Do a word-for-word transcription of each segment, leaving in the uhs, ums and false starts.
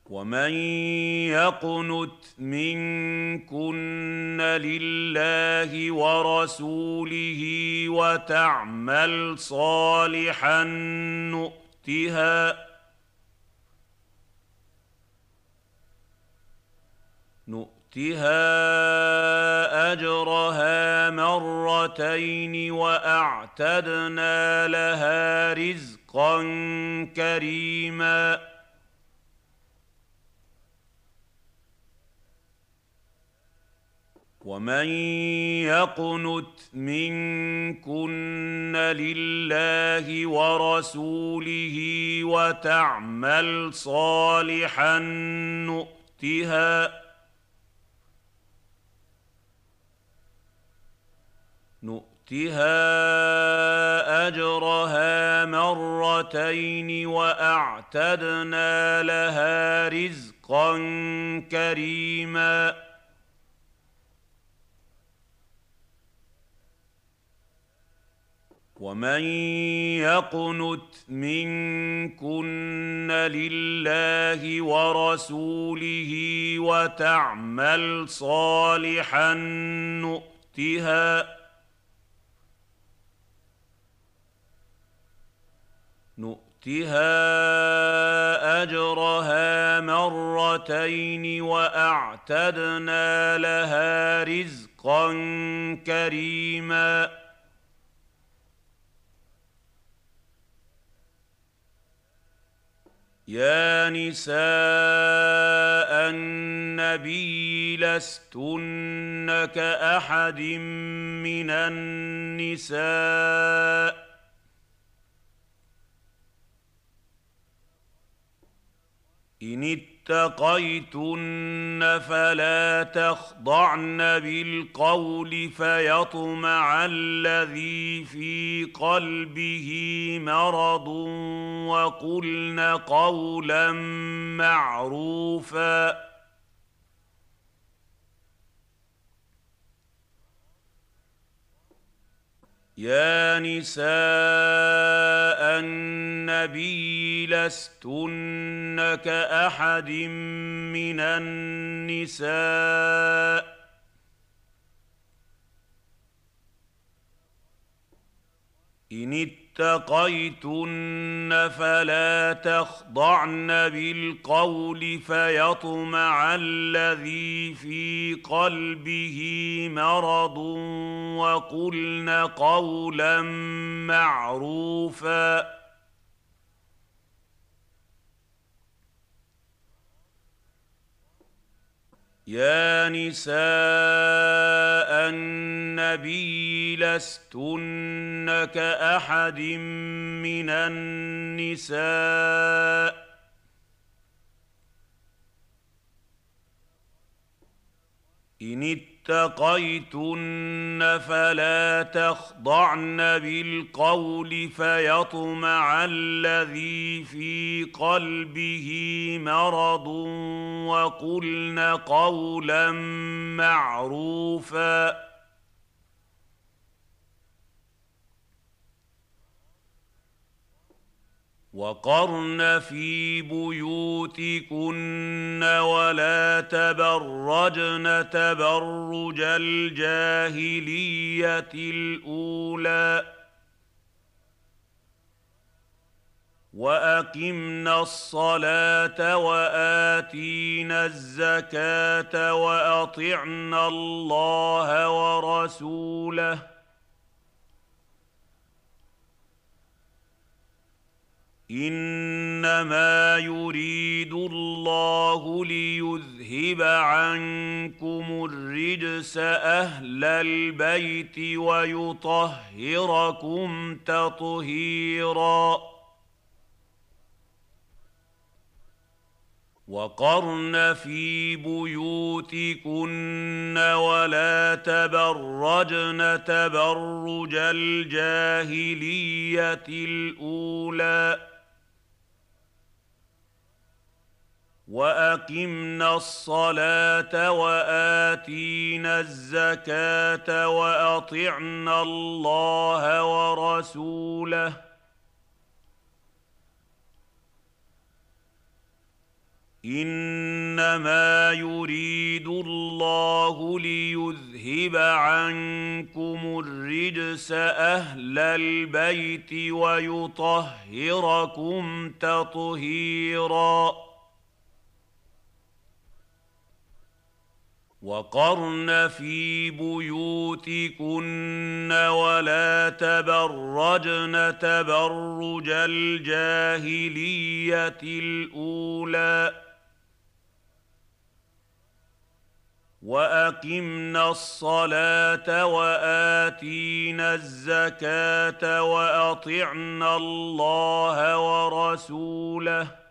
ومن يقنت منكن لله ورسوله وتعمل صالحا نؤتها نؤتها أجرها مرتين وأعتدنا لها رزقا كريما ومن يقنت منكن لله ورسوله وتعمل صالحا نؤتها نؤتها أجرها مرتين وأعتدنا لها رزقا كريما ومن يقنت منكن لله ورسوله وتعمل صالحا نؤتها نؤتها أجرها مرتين وأعتدنا لها رزقا كريما يا نساء النبي لستن كأحد من النساء إن اتقيتن فلا تخضعن بالقول فيطمع الذي في قلبه مرض وقلن قولا معروفا يا نساء النبي لستن كأحد من النساء إن اتقيتن فلا تخضعن بالقول فيطمع الذي في قلبه مرض وقلن قولا معروفا يا نساء النبي لستن كأحد من النساء إن اتقيتن فلا تخضعن بالقول فيطمع الذي في قلبه مرض وقلن قولا معروفا وقرن في بيوتكن ولا تبرجن تبرج الجاهلية الأولى وأقمنا الصلاة وآتينا الزكاة وأطعنا الله ورسوله إنما يريد الله ليذهب عنكم الرجس أهل البيت ويطهركم تطهيرا وقرن في بيوتكن ولا تبرجن تبرج الجاهلية الأولى وأقمنا الصلاة وآتينا الزكاة وأطعنا الله ورسوله إنما يريد الله ليذهب عنكم الرجس أهل البيت ويطهركم تطهيرا وقرن في بيوتكن ولا تبرجن تبرج الجاهلية الأولى وأقمنا الصلاة وآتينا الزكاة وأطعنا الله ورسوله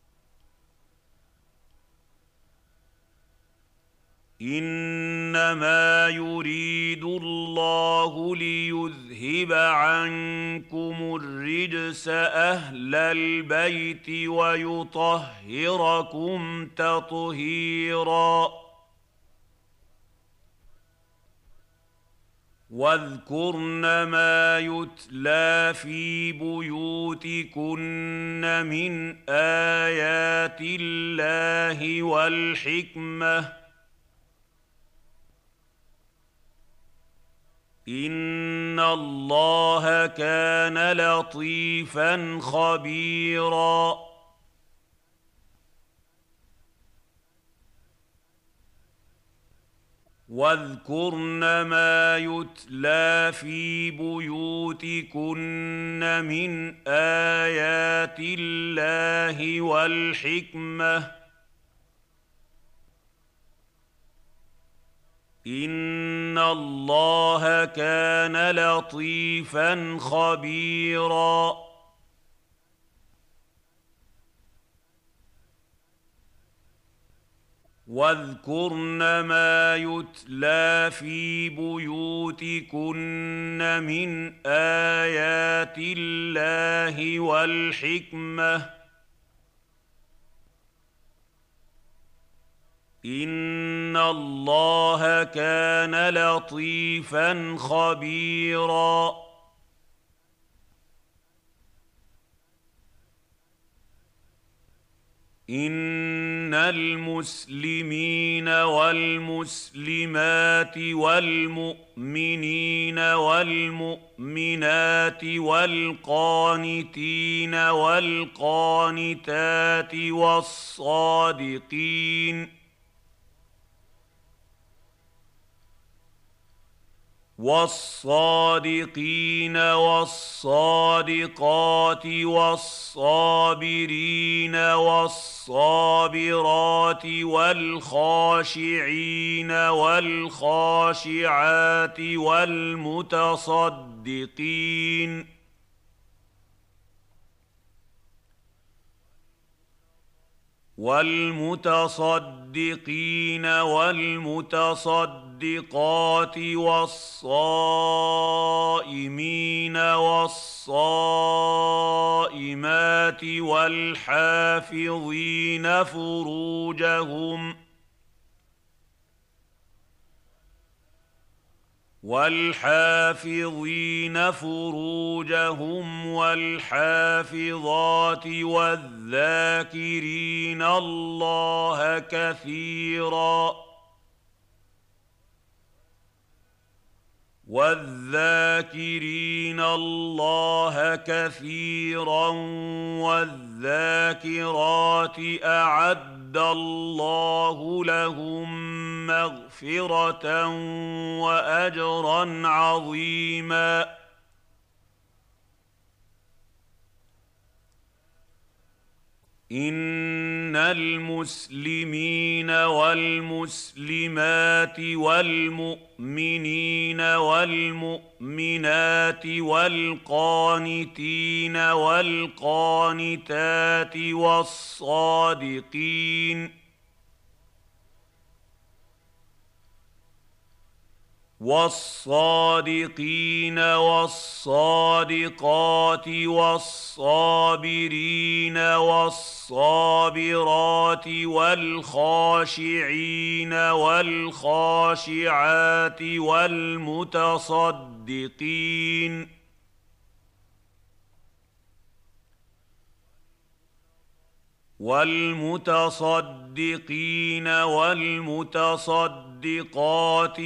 إنما يريد الله ليذهب عنكم الرجس أهل البيت ويطهركم تطهيرا واذكرن ما يتلى في بيوتكن من آيات الله والحكمة إن الله كان لطيفا خبيرا واذكرن ما يتلى في بيوتكن من آيات الله والحكمة إن الله كان لطيفا خبيرا واذكرن ما يتلى في بيوتكن من آيات الله والحكمة إن الله كان لطيفا خبيرا إن المسلمين والمسلمات والمؤمنين والمؤمنات والقانتين والقانتات والصادقين والصادقين والصادقات والصابرين والصابرات والخاشعين والخاشعات والمتصدقين والمتصدقين والمتصدقات والصائمين والصائمات والحافظين فروجهم والحافظين فروجهم والحافظات والذاكرين الله كثيرا والذاكرين الله كثيرا والذاكرات أعد الله لهم مغفرة وأجرا عظيما إن المسلمين والمسلمات والمؤمنين والمؤمنات والقانتين والقانتات والصادقين والصادقين والصادقات والصابرين والصابرات والخاشعين والخاشعات والمتصدقين والمتصدقين والمتصدقات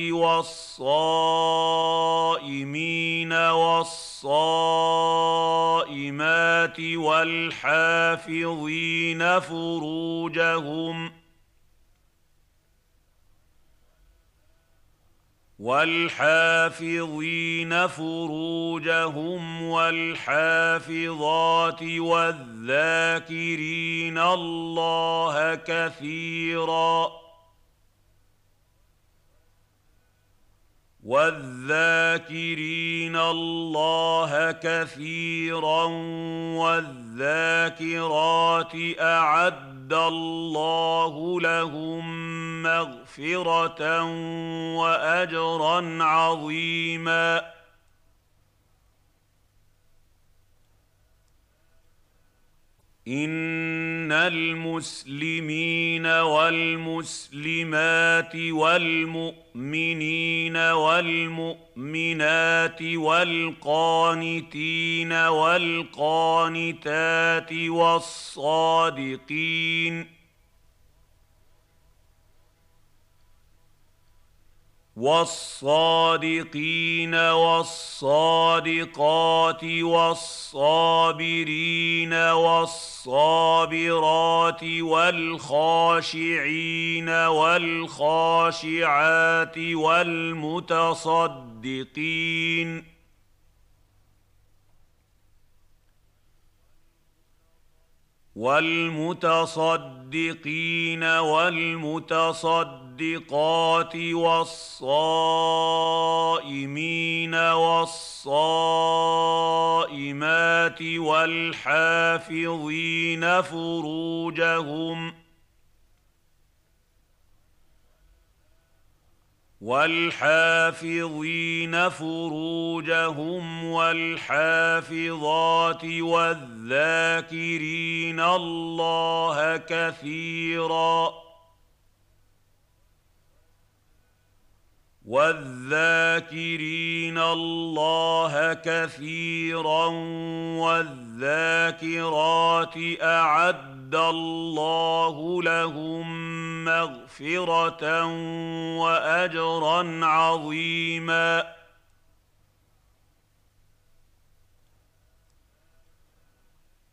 والصائمين والصائمات والحافظين فروجهم والحافظين فروجهم والحافظات والذاكرين الله كثيرا والذاكرين الله كثيرا والذاكرات أعد الله لهم مغفرة وأجرا عظيما. إن المسلمين والمسلمات والمؤمنين والمؤمنات والقانتين والقانتات والصادقين والصادقين والصادقات والصابرين والصابرات والخاشعين والخاشعات والمتصدقين والمتصدقين والمتصدقات والصائمين والصائمات والحافظين فروجهم والحافظين فروجهم والحافظات والذاكرين الله كثيرا والذاكرين الله كثيرا والذاكرات أعد الله لهم مغفرة وأجرا عظيما.